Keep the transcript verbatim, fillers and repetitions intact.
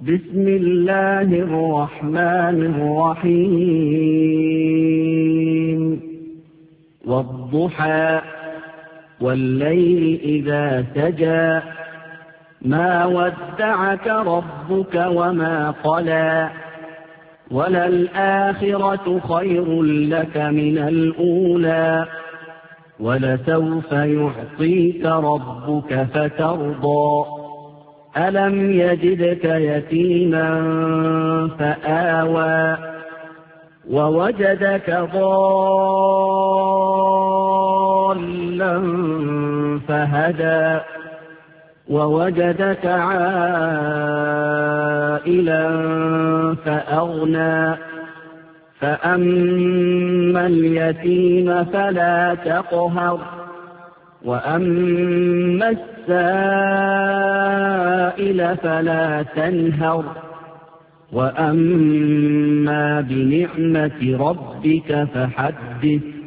بسم الله الرحمن الرحيم والضحى والليل إذا سجى ما ودعك ربك وما قلى وللآخرة خير لك من الأولى ولسوف يعطيك ربك فترضى ألم يجدك يتيما فآوى ووجدك ضالا فهدى ووجدك عائلا فأغنى فأما اليتيم فلا تقهر وأما السائل فلا تنهر وأما بنعمة ربك فحدث